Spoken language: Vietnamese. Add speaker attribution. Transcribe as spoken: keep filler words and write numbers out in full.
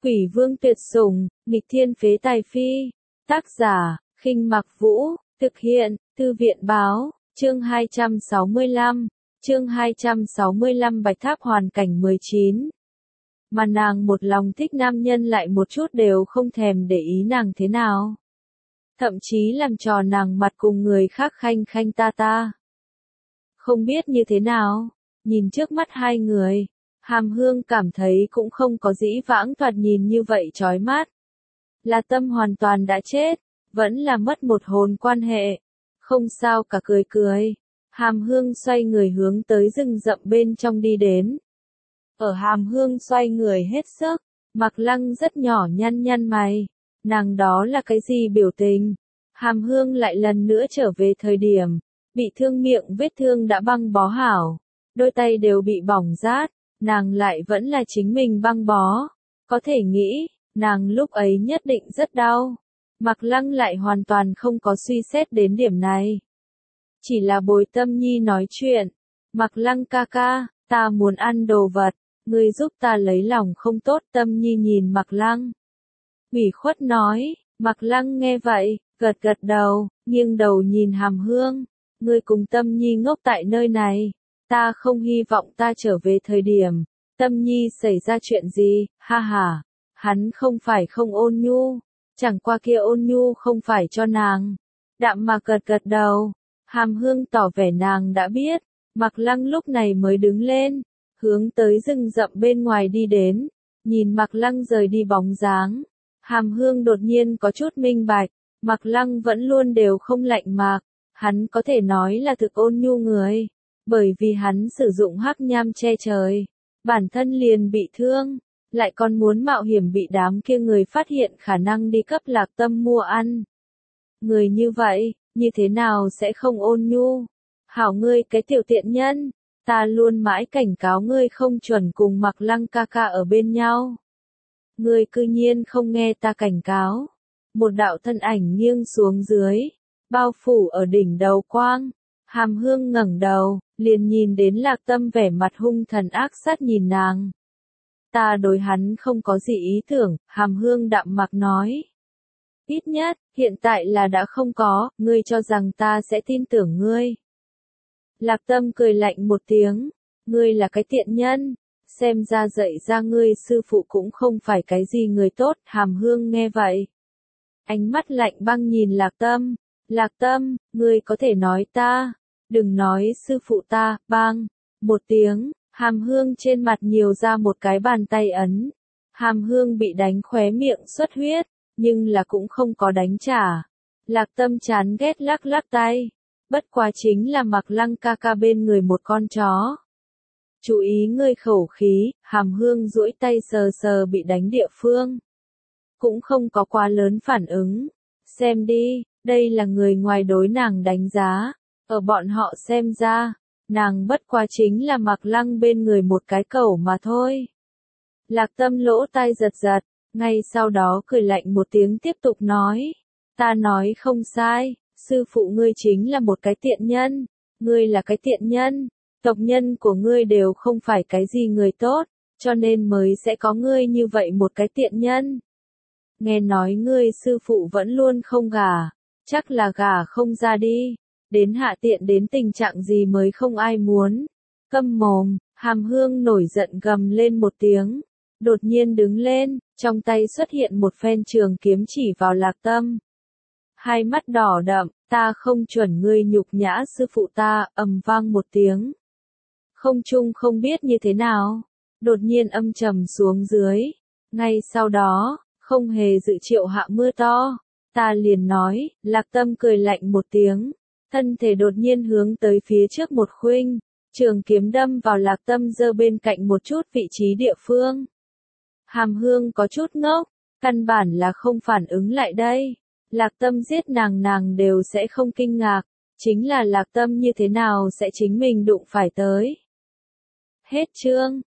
Speaker 1: Quỷ vương tuyệt sủng, nghịch thiên phế tài phi. Tác giả, Khinh Mặc Vũ, thực hiện, Thư viện báo, chương hai trăm sáu mươi lăm, chương hai trăm sáu mươi lăm Bạch Tháp hoàn cảnh mười chín. Mà nàng một lòng thích nam nhân lại một chút đều không thèm để ý nàng thế nào. Thậm chí làm trò nàng mặt cùng người khác khanh khanh ta ta. Không biết như thế nào, nhìn trước mắt hai người, Hàm Hương cảm thấy cũng không có dĩ vãng thoạt nhìn như vậy chói mắt. Là tâm hoàn toàn đã chết, vẫn là mất một hồn quan hệ. Không sao cả cười cười. Hàm Hương xoay người hướng tới rừng rậm bên trong đi đến. Ở Hàm Hương xoay người hết sức, Mạc Lăng rất nhỏ nhăn nhăn mày. Nàng đó là cái gì biểu tình? Hàm Hương lại lần nữa trở về thời điểm, bị thương miệng vết thương đã băng bó hảo. Đôi tay đều bị bỏng rát, nàng lại vẫn là chính mình băng bó. Có thể nghĩ, nàng lúc ấy nhất định rất đau. Mạc Lăng lại hoàn toàn không có suy xét đến điểm này. Chỉ là Bồi Tâm Nhi nói chuyện. Mạc Lăng ca ca, ta muốn ăn đồ vật, ngươi giúp ta lấy lòng không tốt. Tâm Nhi nhìn Mạc Lăng. Ủy khuất nói, Mạc Lăng nghe vậy, gật gật đầu, nghiêng đầu nhìn Hàm Hương. Ngươi cùng Tâm Nhi ngốc tại nơi này. Ta không hy vọng ta trở về thời điểm. Tâm Nhi xảy ra chuyện gì, ha ha. Hắn không phải không ôn nhu. Chẳng qua kia ôn nhu không phải cho nàng. Đạm Mạc gật gật đầu. Hàm Hương tỏ vẻ nàng đã biết. Mạc Lăng lúc này mới đứng lên, hướng tới rừng rậm bên ngoài đi đến. Nhìn Mạc Lăng rời đi bóng dáng, Hàm Hương đột nhiên có chút minh bạch. Mạc Lăng vẫn luôn đều không lạnh Mạc. Hắn có thể nói là thực ôn nhu người. Bởi vì hắn sử dụng hắc nham che trời. Bản thân liền bị thương. Lại còn muốn mạo hiểm bị đám kia người phát hiện khả năng đi cấp Lạc Tâm mua ăn. Người như vậy, như thế nào sẽ không ôn nhu? Hảo ngươi cái tiểu tiện nhân, ta luôn mãi cảnh cáo ngươi không chuẩn cùng Mạc Lăng ca ca ở bên nhau. Ngươi cư nhiên không nghe ta cảnh cáo. Một đạo thân ảnh nghiêng xuống dưới, bao phủ ở đỉnh đầu quang. Hàm Hương ngẩng đầu, liền nhìn đến Lạc Tâm vẻ mặt hung thần ác sát nhìn nàng. Ta đối hắn không có gì ý tưởng, Hàm Hương đạm mạc nói. Ít nhất, hiện tại là đã không có, ngươi cho rằng ta sẽ tin tưởng ngươi. Lạc Tâm cười lạnh một tiếng, ngươi là cái tiện nhân, xem ra dạy ra ngươi sư phụ cũng không phải cái gì người tốt. Hàm Hương nghe vậy, ánh mắt lạnh băng nhìn Lạc Tâm. Lạc Tâm, ngươi có thể nói ta, đừng nói sư phụ ta. Bang, một tiếng. Hàm Hương trên mặt nhiều ra một cái bàn tay ấn. Hàm Hương bị đánh khóe miệng xuất huyết, nhưng là cũng không có đánh trả. Lạc Tâm chán ghét lắc lắc tay. Bất quá chính là Mạc Lăng ca ca bên người một con chó. Chú ý ngươi khẩu khí. Hàm Hương duỗi tay sờ sờ bị đánh địa phương. Cũng không có quá lớn phản ứng. Xem đi, đây là người ngoài đối nàng đánh giá. Ở bọn họ xem ra, nàng bất quá chính là Mạc Lăng bên người một cái cẩu mà thôi. Lạc Tâm lỗ tai giật giật, ngay sau đó cười lạnh một tiếng tiếp tục nói. Ta nói không sai, sư phụ ngươi chính là một cái tiện nhân, ngươi là cái tiện nhân, tộc nhân của ngươi đều không phải cái gì người tốt, cho nên mới sẽ có ngươi như vậy một cái tiện nhân. Nghe nói ngươi sư phụ vẫn luôn không gả, chắc là gả không ra đi. Đến hạ tiện đến tình trạng gì mới không ai muốn. Câm mồm. Hàm Hương nổi giận gầm lên một tiếng. Đột nhiên đứng lên, trong tay xuất hiện một phen trường kiếm chỉ vào Lạc Tâm. Hai mắt đỏ đậm, ta không chuẩn ngươi nhục nhã sư phụ ta. Ầm vang một tiếng. Không trung không biết như thế nào, đột nhiên âm trầm xuống dưới. Ngay sau đó, không hề dự triệu hạ mưa to. Ta liền nói. Lạc Tâm cười lạnh một tiếng. Thân thể đột nhiên hướng tới phía trước một khuynh, trường kiếm đâm vào Lạc Tâm giơ bên cạnh một chút vị trí địa phương. Hàm Hương có chút ngốc, căn bản là không phản ứng lại đây. Lạc Tâm giết nàng nàng đều sẽ không kinh ngạc, chính là Lạc Tâm như thế nào sẽ chính mình đụng phải tới. Hết chương.